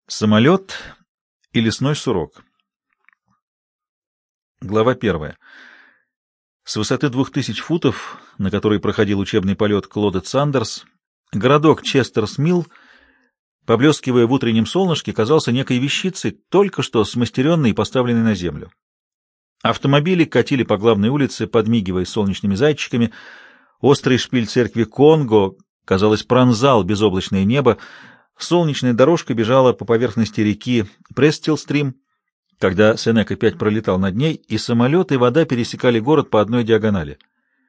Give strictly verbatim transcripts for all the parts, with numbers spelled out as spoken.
Самолет и лесной сурок. Глава первая. С высоты двух тысяч футов, на которой проходил учебный полет Клодет Сандерс, городок Честерс-Милл, поблескивая в утреннем солнышке, казался некой вещицей, только что смастеренной и поставленной на землю. Автомобили катили по главной улице, подмигивая солнечными зайчиками. Острый шпиль церкви Конго, казалось, пронзал безоблачное небо. Солнечная дорожка бежала по поверхности реки Престилл-стрим, когда Сенек опять пролетал над ней, и самолет и вода пересекали город по одной диагонали.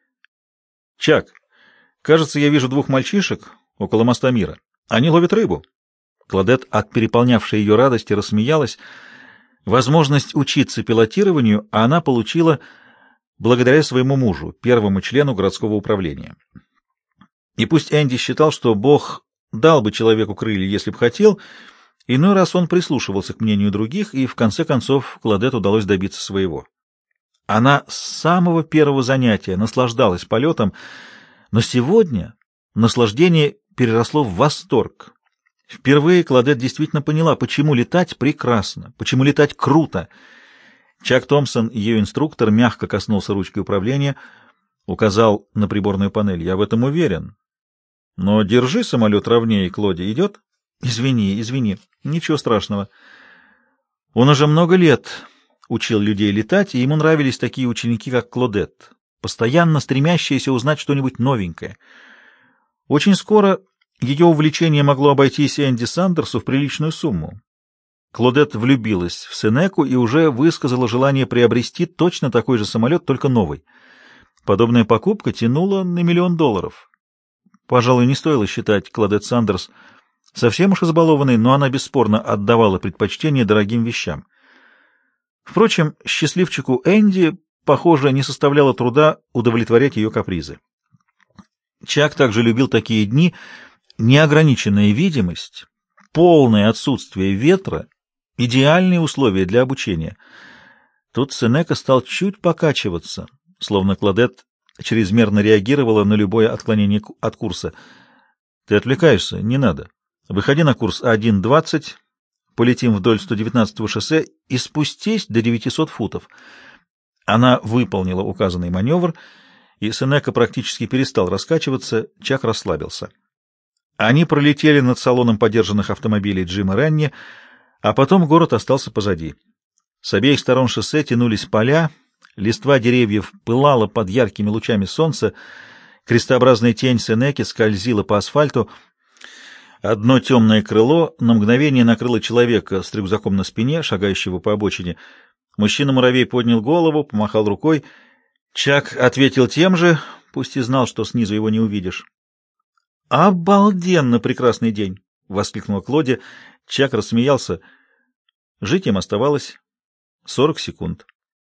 «Чак, кажется, я вижу двух мальчишек около моста Мира. Они ловят рыбу». Клодет, от переполнявшей ее радости, рассмеялась. Возможность учиться пилотированию она получила благодаря своему мужу, первому члену городского управления. И пусть Энди считал, что Бог дал бы человеку крылья, если бы хотел, иной раз он прислушивался к мнению других, и в конце концов Клодет удалось добиться своего. Она с самого первого занятия наслаждалась полетом, но сегодня наслаждение переросло в восторг. Впервые Клодет действительно поняла, почему летать прекрасно, почему летать круто. Чак Томпсон, ее инструктор, мягко коснулся ручки управления, указал на приборную панель. «Я в этом уверен. Но держи самолет ровнее, Клоди, идет?» «Извини, извини, ничего страшного». Он уже много лет учил людей летать, и ему нравились такие ученики, как Клодет, постоянно стремящиеся узнать что-нибудь новенькое. Очень скоро ее увлечение могло обойтись Энди Сандерсу в приличную сумму. Клодет влюбилась в Сенеку и уже высказала желание приобрести точно такой же самолет, только новый. Подобная покупка тянула на миллион долларов. Пожалуй, не стоило считать Клодет Сандерс совсем уж избалованной, но она бесспорно отдавала предпочтение дорогим вещам. Впрочем, счастливчику Энди, похоже, не составляло труда удовлетворять ее капризы. Чак также любил такие дни: неограниченная видимость, полное отсутствие ветра, идеальные условия для обучения. Тут Сенека стал чуть покачиваться, словно Клодет чрезмерно реагировала на любое отклонение от курса. «Ты отвлекаешься, не надо. Выходи на курс один двадцать, полетим вдоль сто девятнадцатого шоссе и спустись до девятисот футов». Она выполнила указанный маневр, и Сенека практически перестал раскачиваться, Чак расслабился. Они пролетели над салоном подержанных автомобилей Джима Ренни, а потом город остался позади. С обеих сторон шоссе тянулись поля, листва деревьев пылала под яркими лучами солнца, крестообразная тень Сенеки скользила по асфальту. Одно темное крыло на мгновение накрыло человека с рюкзаком на спине, шагающего по обочине. Мужчина-муравей поднял голову, помахал рукой. Чак ответил тем же, пусть и знал, что снизу его не увидишь. «Обалденно прекрасный день!» — воскликнула Клоди. Чак рассмеялся. Жить им оставалось сорок секунд.